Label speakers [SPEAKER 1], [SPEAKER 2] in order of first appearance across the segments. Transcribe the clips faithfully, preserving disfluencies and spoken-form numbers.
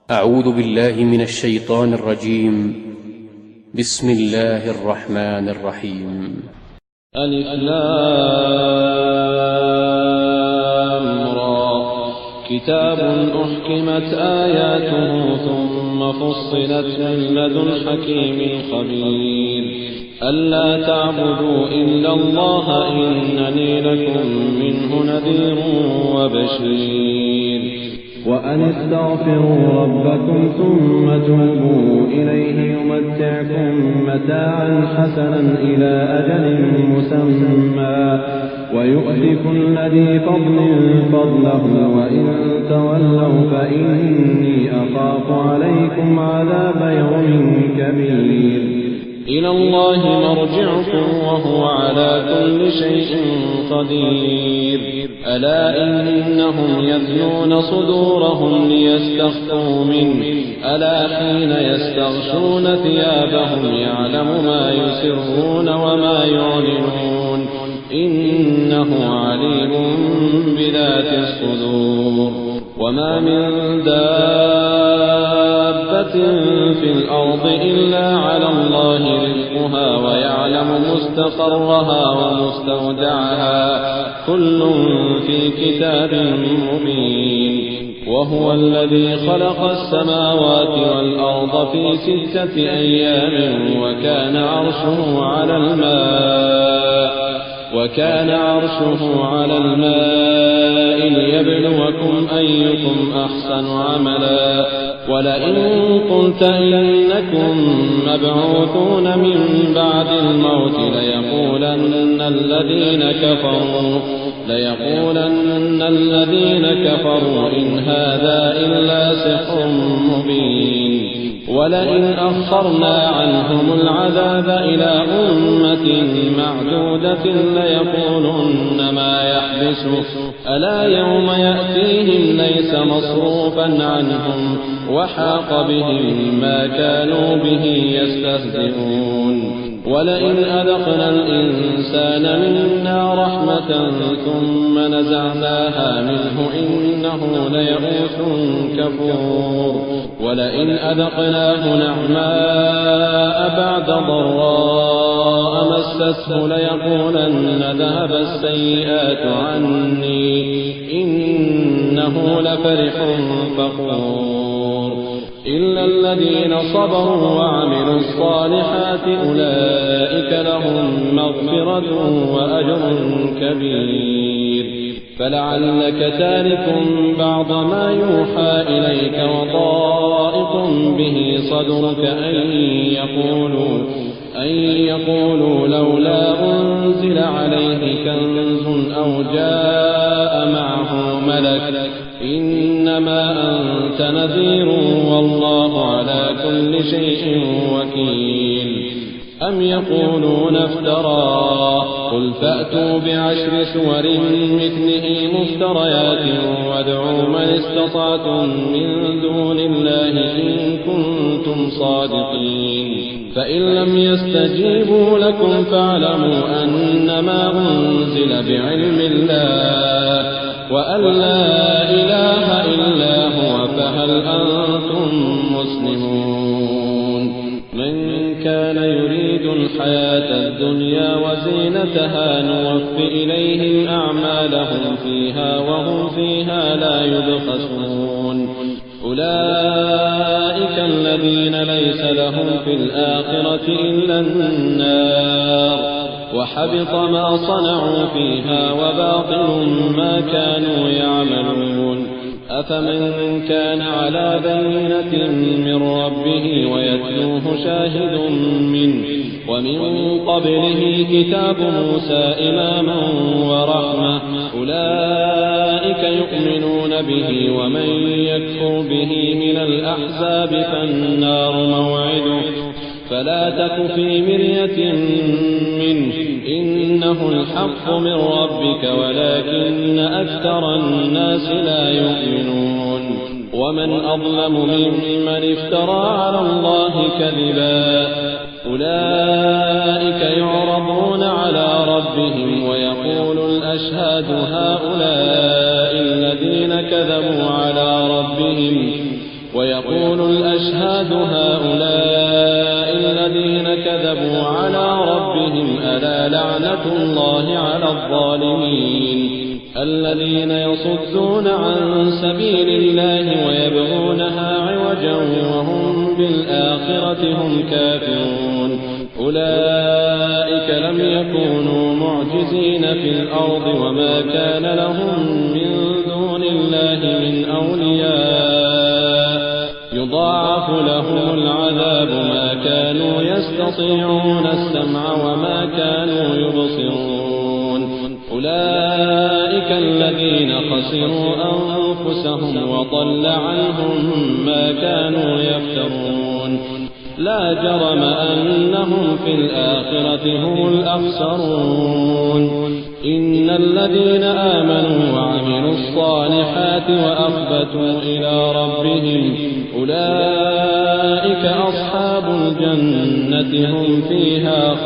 [SPEAKER 1] أعوذ بالله من الشيطان الرجيم. بسم الله الرحمن الرحيم.
[SPEAKER 2] ألف لام را كتاب أحكمت آياته ثم فصلت من لدن حكيم خبير ألا تعبدوا إلا الله إنني لكم منه نذير وبشير وأن استغفروا ربكم ثم توبوا إليه يمتعكم متاعا حسنا إلى أجل مسمى ويؤتي كل ذي فضل فضله وإن تولوا فإني أخاف عليكم عذاب يوم كبير إلى الله مرجعكم وهو على كل شيء قدير ألا إنهم يثنون صدورهم ليستخفوا منه ألا حين يستغشون ثيابهم يعلم ما يسرون وما يعلنون إنه عليم بذات الصدور وما من دابة في الأرض إلا على الله رزقها ويعلم مستقرها ومستودعها كل في كتاب مبين وهو الذي خلق السماوات والأرض في ستة أيام وكان عرشه على الماء وكان عرشه على الماء ليبلوكم أيكم أحسن عملا ولئن قلت إنكم مبعوثون من بعد الموت ليقولن الذين كفروا ليقولن الذين كفروا إن هذا إلا سحر مبين ولئن أخرنا عنهم العذاب إلى أمة معدودة ليقولن ما يحبسه ألا يوم يأتيهم ليس مصروفا عنهم وحاق بهم ما كانوا به يستهزئون ولئن أذقنا الإنسان منا رحمة ثم نزعناها منه إنه ليئوس كفور ولئن أذقناه نعماء بعد ضراء مسته ليقولن ذهب السيئات عني إنه لفرح فخور إلا الذين صبروا وعملوا الصالحات أولئك لهم مغفرة وأجر كبير فلعلك تارك بعض ما يوحى إليك وضائق به صدرك أن يقولوا أن يقولوا لولا أنزل عليه كنز أو جاء معه ملك إنما أنت نذير والله على كل شيء وكيل أم يقولون افتراه قل فأتوا بعشر سور مثله مفتريات وادعوا من استطعتم من دون الله إن كنتم صادقين فإن لم يستجيبوا لكم فاعلموا أنما أنزل بعلم الله وأن لا إله إلا هو فهل أنتم مسلمون من كان يريد الحياة الدنيا وزينتها نوف إليهم أعمالهم فيها وهم فيها لا يبخسون أولئك الذين ليس لهم في الآخرة إلا النار وحبط ما صنعوا فيها وباطل ما كانوا يعملون أفمن كان على بينة من ربه ويتلوه شاهد منه ومن قبله كتاب موسى إماما ورحمة أولئك يؤمنون به ومن يكفر به من الأحزاب فالنار موعده فلا تك في مرية منه إنه الحق من ربك ولكن أكثر الناس لا يؤمنون ومن أظلم ممن افترى على الله كذبا أولئك يعرضون على ربهم ويقول الأشهاد هؤلاء الذين كذبوا على ربهم ويقول الأشهاد هؤلاء الذين كذبوا على ربهم ألا لعنة الله على الظالمين الذين يصدون عن سبيل الله ويبغونها عوجا وهم بالآخرة هم كافرون أولئك لم يكونوا معجزين في الأرض وما كان لهم من دون الله من أولياء يضاعف لهم العذاب ما كانوا يستطيعون السمع وما كانوا يبصرون أولئك الذين خسروا أنفسهم وضل عنهم ما كانوا يفترون لا جرم أنهم في الآخرة هم الأخسرون إن الذين آمنوا وعملوا الصالحات وأخبتوا إلى ربهم أولئك أصحاب الجنة هم فيها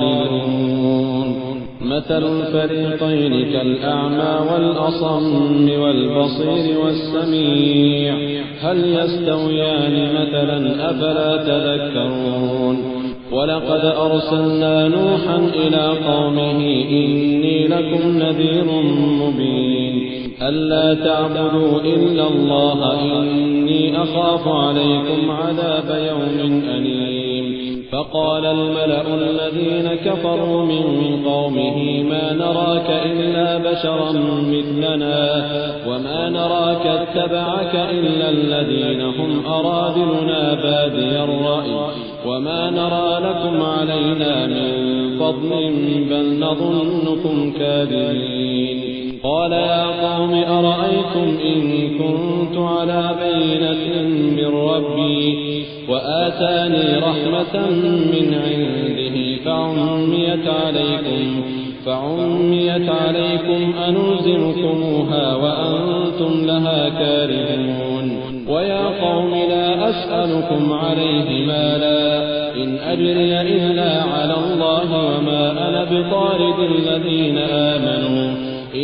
[SPEAKER 2] خالدون مثل الفريقين كالأعمى والأصم والبصير والسميع هل يستويان مثلا أفلا تذكرون ولقد أرسلنا نوحا إلى قومه إني لكم نذير مبين ألا تعبدوا إلا الله إني أخاف عليكم عذاب يوم أليم فقال الملأ الذين كفروا من قومه ما نراك إلا بشرا مثلنا وما نراك اتبعك إلا الذين هم أرادلنا بادي الرأي وما نرى لكم علينا من فضل بل نظنكم كاذبين قال يا قوم أرأيتم إن كنت على بينة من ربي وآتاني رحمة من عنده فعميت عليكم فعميت عليكم أنلزمكموها وأنتم لها كارهون ويا قوم لا أسألكم عليه مالا إن أجري إلا على الله وما أنا بطارد الذين آمنوا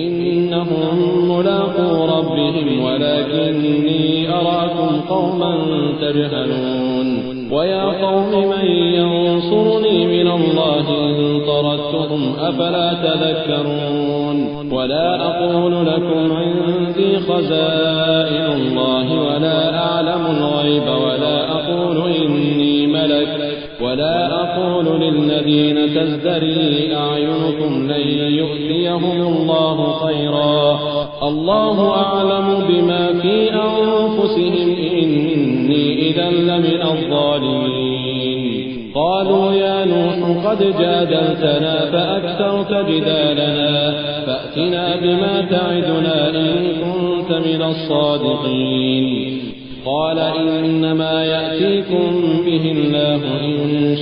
[SPEAKER 2] إنهم ملاقو ربهم ولكني أراكم قوما تجهلون ويا قوم من ينصرني من الله إن طردتهم أفلا تذكرون ولا أقول لكم عندي خزائن الله ولا أعلم الغيب ولا أقول إني ملك ولا أقول للذين تزدري أعينكم لن يؤتيهم الله خيرا الله أعلم بما في أنفسهم إني إذا لمن الظالمين قالوا يا نوح قد جادلتنا فأكثرت جدالنا فأتنا بما تعدنا إن كنت من الصادقين قال إنما يأتيكم به الله إن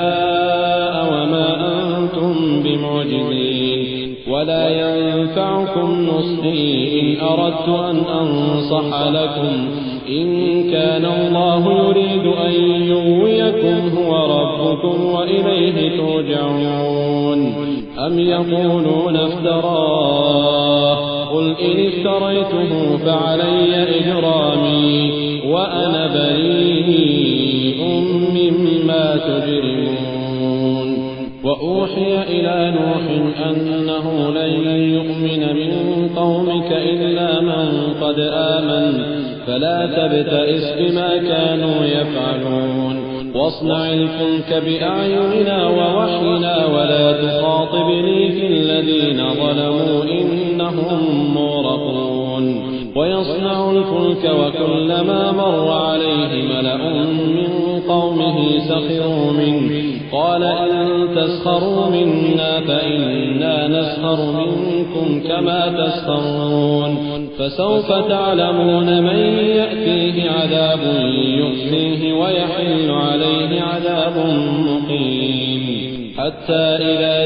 [SPEAKER 2] شاء وما أنتم بمعجزين ولا ينفعكم نصحي إن أردت أن أنصح لكم إن كان الله يريد أن يغويكم هو ربكم وإليه ترجعون أم يقولون افتراه قل إن افتريته فعلي إجرامي وأنا بريء مما تجرمون وأوحي إلى نوح أنه لن يؤمن من قومك إلا من قد آمن فلا تبتئس بما كانوا يفعلون واصنع الفلك بأعيننا ووحينا ولا تخاطبني في الذين ظلموا إنهم مغرقون ويصنع الفلك وكلما مر عليه ملأ من قومه سخروا منه قال إن تسخروا منا فإنا نسخر منكم كما تسخرون فسوف تعلمون من يأتيه عذاب يخزيه ويحل عليه عذاب مقيم حتى إذا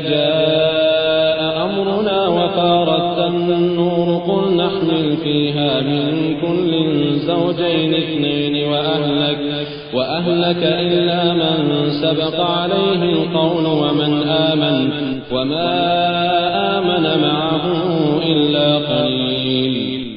[SPEAKER 2] جاء أمرنا وفارت النور قل نحمل فيها من كل زوجين اثنين وأهلك, وأهلك إلا من سبق عليه القول ومن آمن وما آمن معه إلا قليل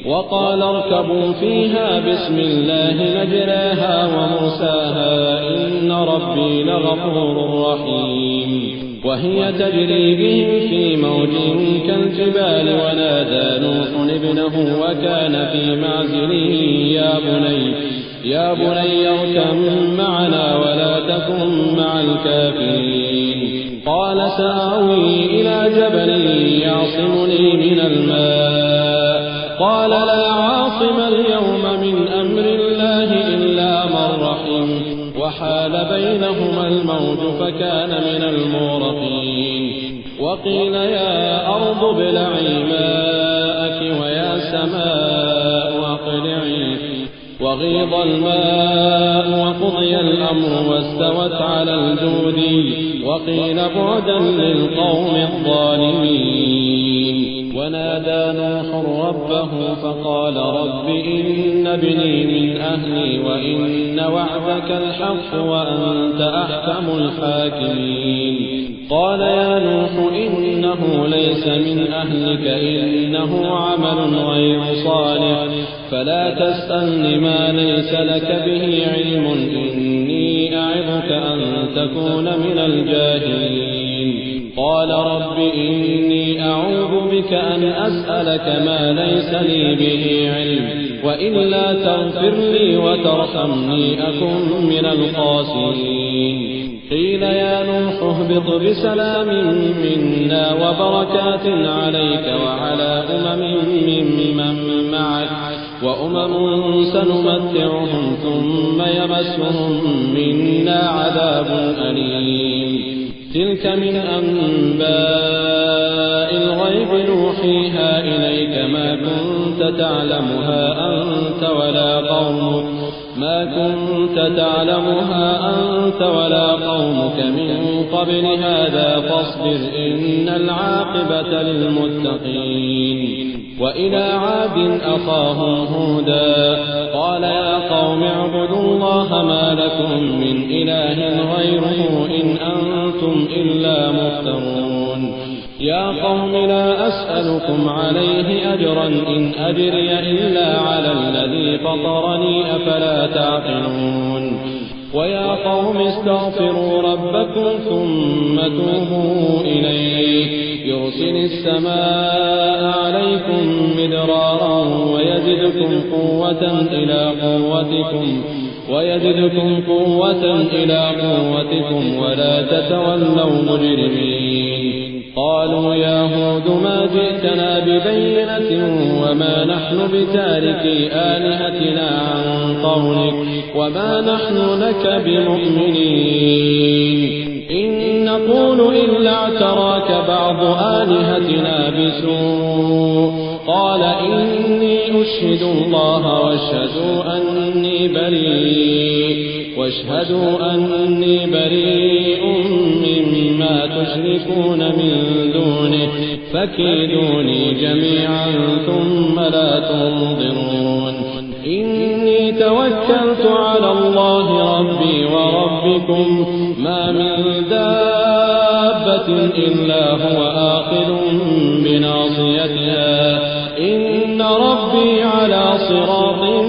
[SPEAKER 2] وقال اركبوا فيها بسم الله مجراها ومرساها إن ربي لغفور رحيم وهي تجري بهم في موج كالجبال ونادى نوح ابنه وكان في معزله يا بني يا بني اركب معنا ولا تكن مع الكافرين قال سآوي إلى جبل يعصمني من الماء قال لا عاصم اليوم من أمر الله إلا من رحم وحال بينهما الموج فكان من المغرقين وقيل يا أرض ابلعي ماءك ويا سماء أقلعي وغيض الماء وقضي الأمر واستوت على الجود وقيل بعدا للقوم الظالمين ونادى نوح ربه فقال رب إن ابني من أهلي وإن وعدك الحق وأنت أحكم الحاكمين قال يا نوح إنه ليس من أهلك إنه عمل غير صالح فلا تسألني ما ليس لك به علم إني أعظك أن تكون من الجاهلين قال رب إني أعوذ بك أن أسألك ما ليس لي به علم وإلا تغفر لي وترحمني أكن من الخاسرين قيل يا نوح اهبط بسلام منا وبركات عليك وعلى أمم ممن معك وأمم سنمتعهم ثم يمسهم منا عذاب أليم تلك من أنباء الغيب نوحيها إليك ما كنت تعلمها أنت ولا قومك ما كنت تعلمها أنت ولا قومك من قبل هذا فاصبر إن العاقبة للمتقين وإلى عاد أخاهم هودا قال يا قوم اعبدوا الله ما لكم من إله غيره إن أنتم إلا مفترون يا قوم لا أسألكم عليه أجرا إن أجري إلا على الذي فطرني أفلا تعقلون ويا قوم استغفروا ربكم ثم توبوا إليه يرسل السماء عليكم مدرارا ويزدكم قوة إلى قوتكم ويزدكم قوة إلى قوتكم ولا تتولوا مجرمين قالوا يا هود ما جئتنا ببينة وما نحن بتاركي آلهتنا عن قولك وما نحن لك بمؤمنين إن نقول إلا اعتراك بعض آلهتنا بسوء قال إني أشهد الله واشهدوا أني بريء واشهدوا أني بريء مما تشركون من دونه فكيدوني جميعا ثم لا تنظرون إني توكلت على الله ربي وربكم ما من دابة إلا هو آخذ بناصيتها إن ربي على صراط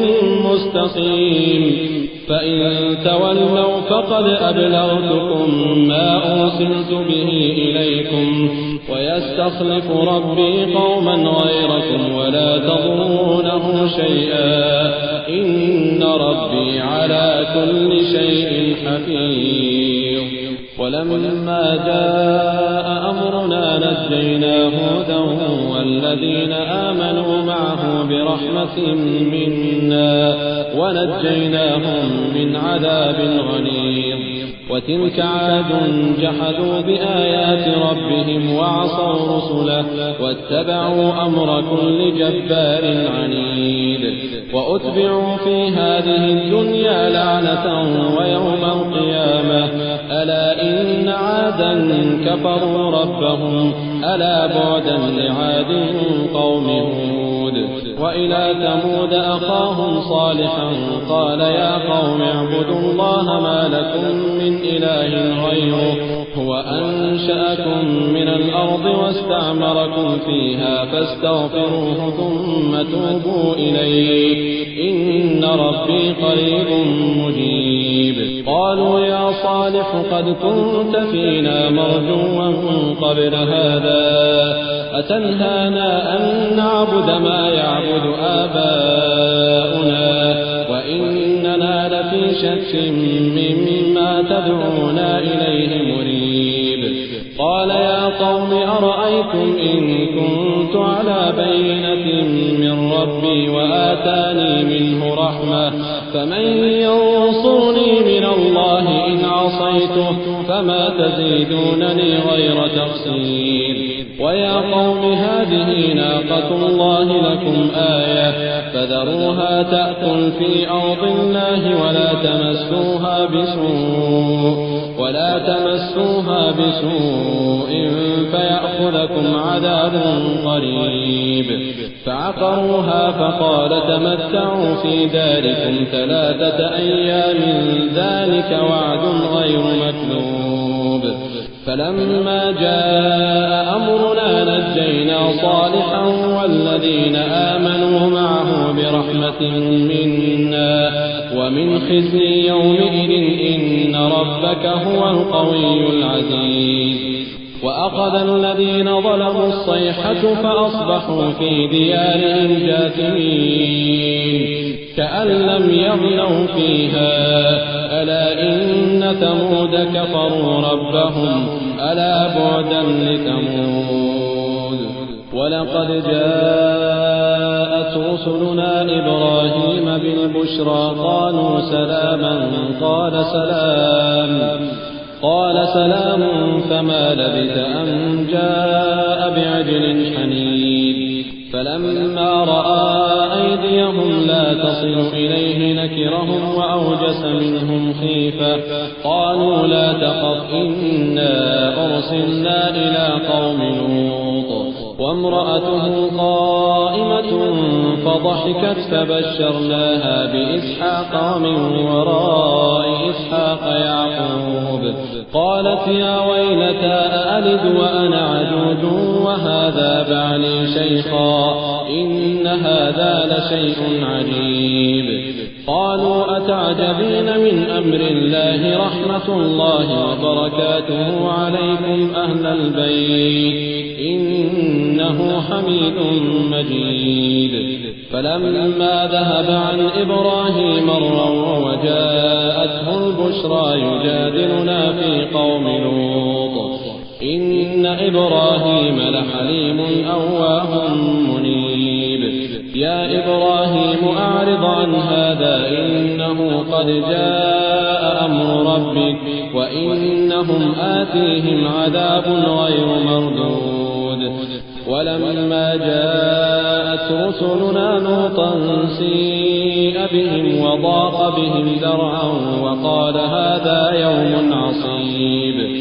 [SPEAKER 2] مستقيم فإن تولوا فقد أبلغتكم ما أرسلت به إليكم ويستخلف ربي قوما غيركم ولا تضرونه شيئا إن ربي على كل شيء حفيظ ولما جاء أمرنا نجينا هودا والذين آمنوا معه برحمة منا ونجيناهم من عذاب غليظ وتلك عاد جحدوا بآيات ربهم وعصوا رسله واتبعوا أمر كل جبار عنيد وأتبعوا في هذه الدنيا لعنة ويوم القيامة ألا إن عادا كفروا ربهم ألا بعدا لعاد قوم هود وإلى ثمود أخاهم صالحا قال يا قوم اعبدوا الله ما لكم من إله غيره هو أنشأكم من الأرض واستعمركم فيها فاستغفروه ثم توبوا إليه إن ربي قريب مجيب. قالوا يا صالح قد كنت فينا مرجوا قبل هذا أتنهانا أن نعبد ما يعبد آباؤنا وإننا لفي شك مما تدعونا إليه مريب. قال يا قوم أرأيتم إن كنت على بينة من ربي وآتاني منه رحمة فمن ينصرني من الله إن عصيته فما تزيدونني غير تقصير. ويا قوم هذه ناقة الله لكم آية فذروها تأكل في أرض الله ولا تمسوها بسوء ولا تمسوها بسوء فيأخذكم عذاب قريب. فعقروها فقال تمتعوا في داركم ثلاثة أيام ذلك وعد غير مكذوب. فلما جاء أمرنا نجينا صالحا والذين آمنوا معه برحمة منا ومن خزي يومئذ إن ربك هو القوي العزيز. وأخذ الذين ظلموا الصيحة فأصبحوا في ديارهم جاثمين كأن لم يغنوا فيها ألا إن ثمود كفروا ربهم ألا بعدا لثمود. ولقد جاءت رسلنا إبراهيم بالبشرى قالوا سلاما قال سلام قال سلام فما لبث أن جاء بعجل حنيذ. فلما رأى أيديهم لا تصل إليه نكرهم وأوجس منهم خيفة قالوا لا تخف إنا أرسلنا إلى قوم لوط وامرأته قائمة فضحكت فبشرناها بإسحاق ومن وراء إسحاق يعقوب. قالت يا ويلتى أألد وأنا عجوز وهذا بعلي شيخا إن هذا لشيء عجيب. قالوا أتعجبين من أمر الله رحمة الله وبركاته عليكم أهل البيت إنه حميد مجيد. فلما ذهب عن إبراهيم الروع وجاءته البشرى يجادلنا في قوم لوط إن إبراهيم لحليم أواه منيب. يا إبراهيم أعرض عن هذا إنه قد جاء أمر ربك وإنهم آتيهم عذاب غير مردود. ولما جاءت رسلنا لوطا سيء بهم وضاق بهم ذرعا وقال هذا يوم عصيب.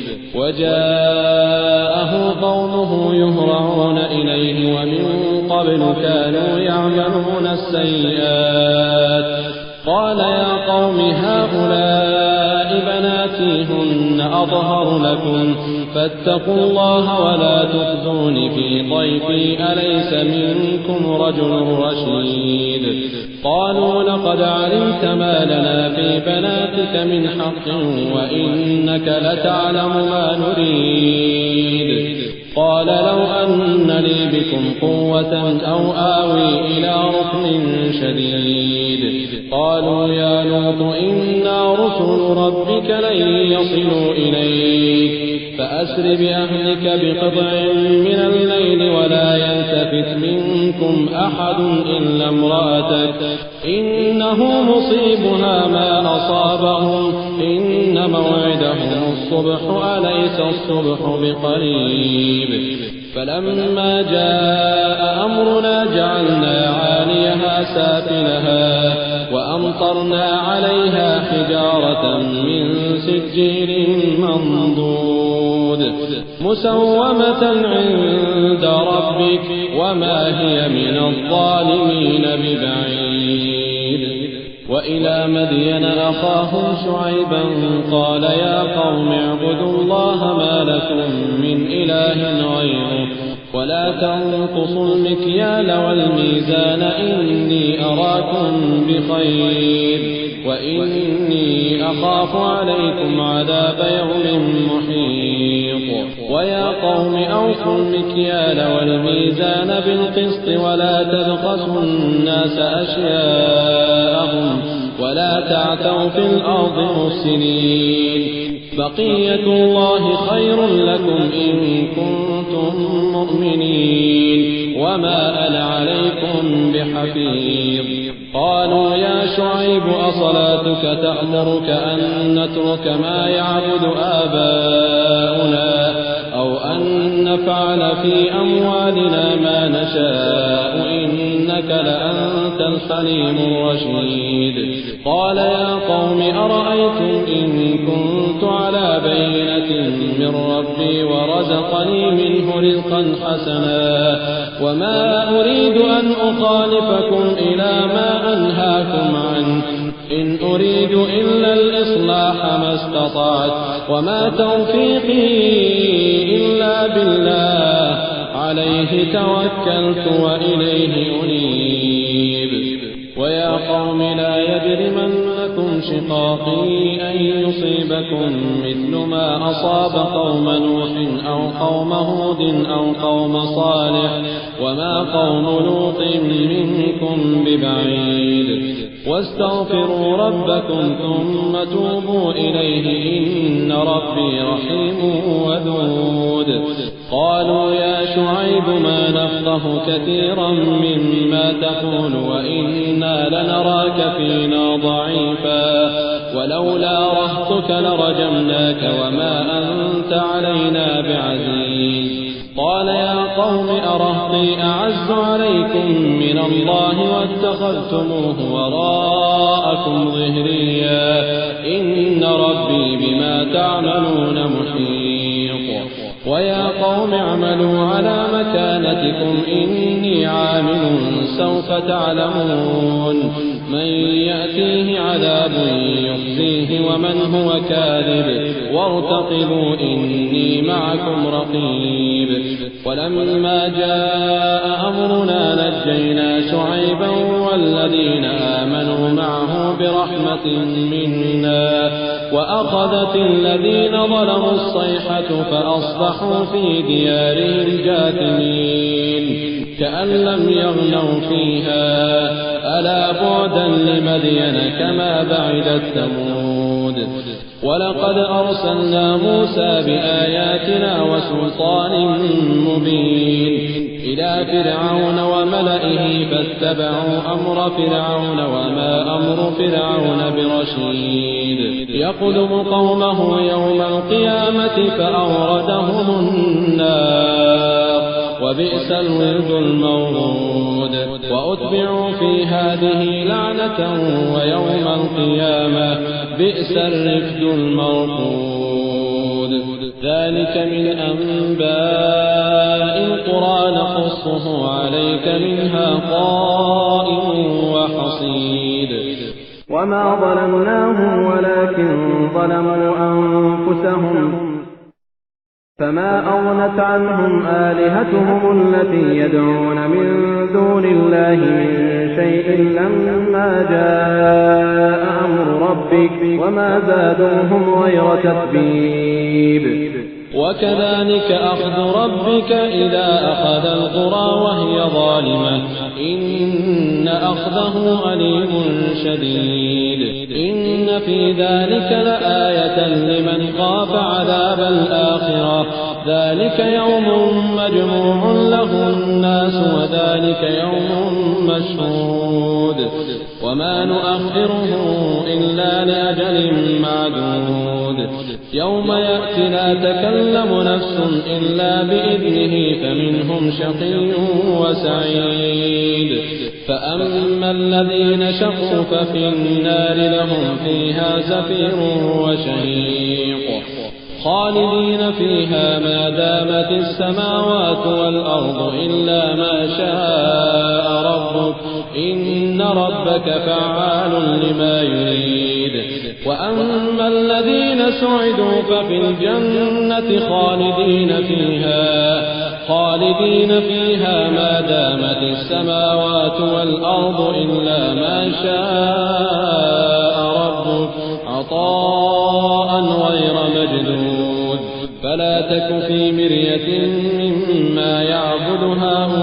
[SPEAKER 2] وجاءه قومه يهرعون إليه ومن قبل كانوا يعملون السيئات. قال يا قوم هؤلاء بناتي هن أطهر لكم فاتقوا الله ولا تخزون في ضيفي أليس منكم رجل رشيد. قالوا لقد علمت ما لنا في بناتك من حق وإنك لتعلم ما نريد. قال لو أن لي بكم قوة أو آوي إلى ركن شديد. قالوا يا لوط إنا رسل ربك لن يصلوا إليك فأسر بأهلك بقطع من الليل ولا يلتفت منكم أحد إلا امرأتك إنه مصيبها ما أصابهم إن موعدهم الصبح أليس الصبح بقريب. فلما جاء أمرنا جعلنا عاليها سافلها وأمطرنا عليها حجارة من سجيل منضود مسومة عند ربك وما هي من الظالمين ببعيد. وإلى مدين أخاهم شعيبا قال يا قوم اعبدوا الله ما لكم من إله غيره ولا تنقصوا المكيال والميزان إني أراكم بخير وإني أخاف عليكم عذاب يوم محيط. ويا قوم أوفوا المكيال والميزان بالقسط ولا تبخسوا الناس أشياءهم ولا تعثوا في الأرض مفسدين. بقية الله خير لكم إن كنتم مؤمنين وما أنا عليكم بحفيظ. قالوا يا شعيب أصلاتك تأمرك أن نترك ما يعبد آباؤنا أو أن نفعل في أموالنا ما نشاء إنك لأنت الحليم الرشيد. قال يا قوم أرأيتم إن كنت على بينة من ربي ورزقني منه رزقا حسنا وما أريد أن أخالفكم إلى ما أنهاكم عنه إن أريد إلا الإصلاح ما استطعت وما توفيقي إلا بالله عليه توكلت وإليه أنيب. ويا قوم لا يجرمنكم شقاقي أن يصيبكم مثل ما أصاب قوم نوح أو قوم هود أو قوم صالح وما قوم لوط منكم ببعيد. واستغفروا ربكم ثم توبوا إليه إن ربي رحيم ودود. قالوا يا شعيب ما نفقه كثيرا مما تقول وإنا لنراك فينا ضعيفا ولولا رهطك لرجمناك وما أنت علينا بعزيز. قال يا قوم أرهطي أعز عليكم من الله واتخذتموه وراءكم ظهريا إن ربي بما تعملون محيط. ويا قوم اعملوا على مكانتكم إني عامل سوف تعلمون من يأتيه عذاب يخزيه ومن هو كاذب وارتقبوا إني معكم رقيب. ولما جاء أمرنا نجينا شعيبا والذين آمنوا معه برحمة منا وأخذت الذين ظلموا الصيحة فأصبحوا في ديارهم جاثمين كأن لم يغنوا فيها ألا بعدا لمدين كما بعدت ثمود. ولقد أرسلنا موسى بآياتنا وسلطان مبين إلى فرعون وملئه فاتبعوا أمر فرعون وما أمر فرعون برشيد. يقدم قومه يوم القيامة فأوردهم النار وبئس الورد المورود. وأتبعوا في هذه لعنة ويوم القيامة بئس الرفد المرفود. ذلك من أنباء القرى نقصه عليك منها قائم وحصيد.
[SPEAKER 3] وما ظلمناهم ولكن ظلموا أنفسهم فما أغنت عنهم آلهتهم التي يدعون من دون الله من شيء لما جاء أمر ربك وما زادوهم غير تتبيب.
[SPEAKER 2] وكذلك أخذ ربك إذا أخذ القرى وهي ظالمة إن أخذه أليم شديد. إن في ذلك لآية لمن خاف عذاب الآخرة ذلك يوم مجموع له الناس وذلك يوم مشهود وما نؤخره إلا لأجل معدود. يوم يأتي لا تكلم نفس إلا بإذنه فمنهم شقي وسعيد. فأما الذين شقوا ففي النار لهم فيها زفير وشهيق خالدين فيها ما دامت السماوات والأرض إلا ما شاء ربك إن ربك فعال لما يريد وأما الذين سعدوا ففي الجنة خالدين فيها خالدين فيها ما دامت السماوات والأرض إلا ما شاء ربك عطاء غير مجدود فلا تك في مرية مما يعبد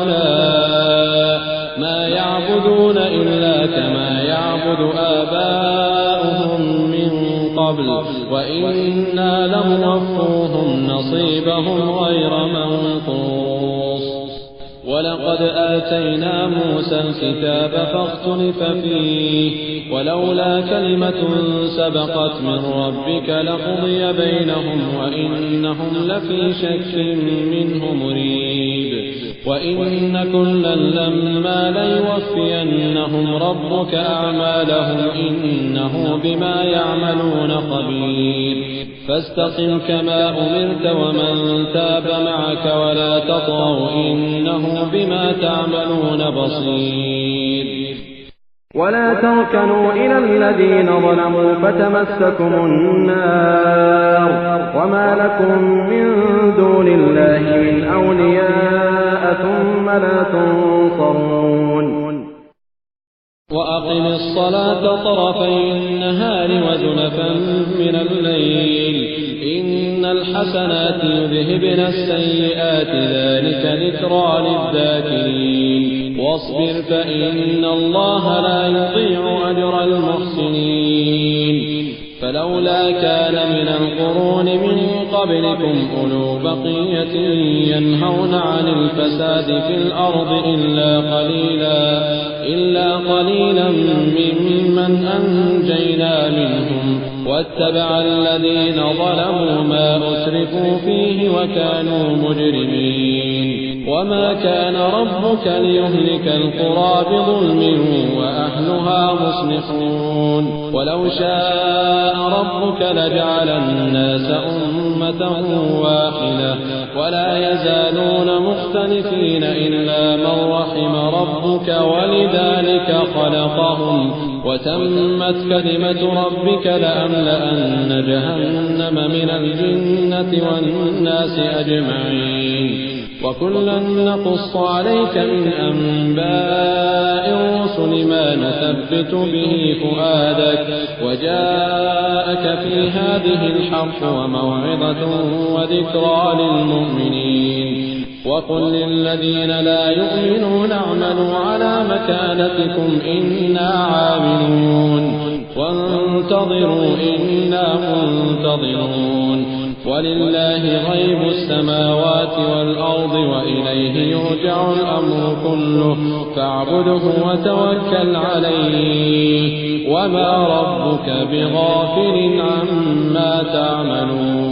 [SPEAKER 2] هؤلاء ما يعبدون إلا كما يعبد آباؤهم من قبل وإنا لموفوهم نصيبهم غير منقوص ولقد آتينا موسى الكتاب فاختلف فيه ولولا كلمة سبقت من ربك لقضي بينهم وإنهم لفي شك منه مريب وإن كلا لما ليوفينهم ربك أعمالهم إنه بما يعملون خبير فاستقم كما أمرت ومن تاب معك ولا تطغوا إنه بما تعملون بصير
[SPEAKER 3] ولا تركنوا إلى الذين ظلموا فتمسكم النار وما لكم من دون الله من أولياء ثم لا تنصرون
[SPEAKER 2] وأقم الصلاة طرفي النهار وزلفا من الليل إن الحسنات يذهبن السيئات ذلك ذكرى للذاكرين واصبر فإن الله لا يضيع أجر المحسنين فلولا كان من القرون من قبلكم أولو بقية ينهون عن الفساد في الأرض إلا قليلا إلا قليلا ممن أنجينا منهم واتبع الذين ظلموا ما أسرفوا فيه وكانوا مجرمين وما كان ربك ليهلك القرى بظلم وأهلها مصلحون ولو شاء ربك لجعل الناس أمة واحدة ولا يزالون مختلفين إلا من رحم ربك ولذلك خلقهم وتمت كلمة ربك لأملأن جهنم من الجنة والناس أجمعين وكلا نقص عليك من أنباء الرسل ما نثبت به فؤادك وجاءك في هذه الحق وموعظة وذكرى للمؤمنين وقل للذين لا يؤمنون اعملوا على مكانتكم إنا عاملون وانتظروا إنا منتظرون ولله غيب السماوات والأرض وإليه يرجع الأمر كله فاعبده وتوكل عليه وما ربك بغافل عما تعملون